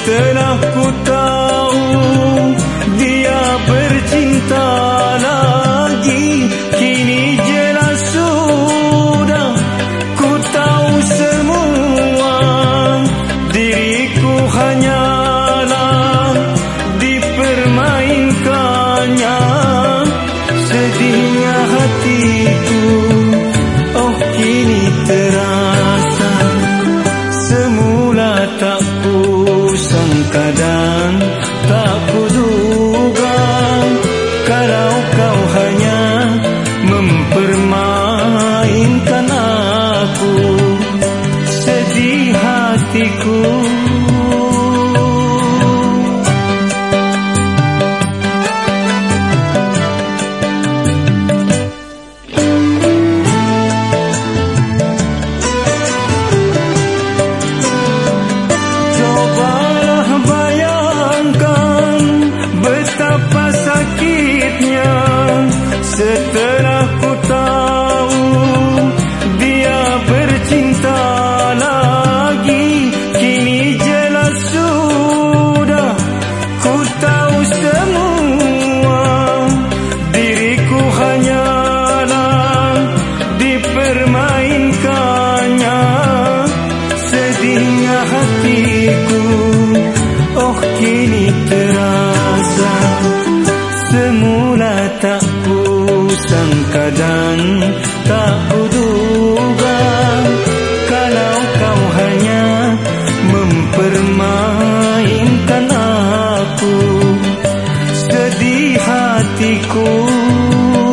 Setelah ku tahu dia bercinta lagi, kini jelas sudah ku tahu semua. Diriku hanyalah dipermainkannya. Sedihnya hatiku, oh kini terasa. Semula tak ku sangka dan tak ku duga, kalau kau hanya mempermainkan aku. Sedih hatiku. Setelah ku tahu dia bercinta lagi, kini jelas sudah ku tahu semua. Diriku hanyalah dipermainkannya. Sedihnya hatiku, oh kini terasa. Semula tak ku sangka dan tak ku duga, kalau kau hanya mempermainkan aku. Sedih hatiku.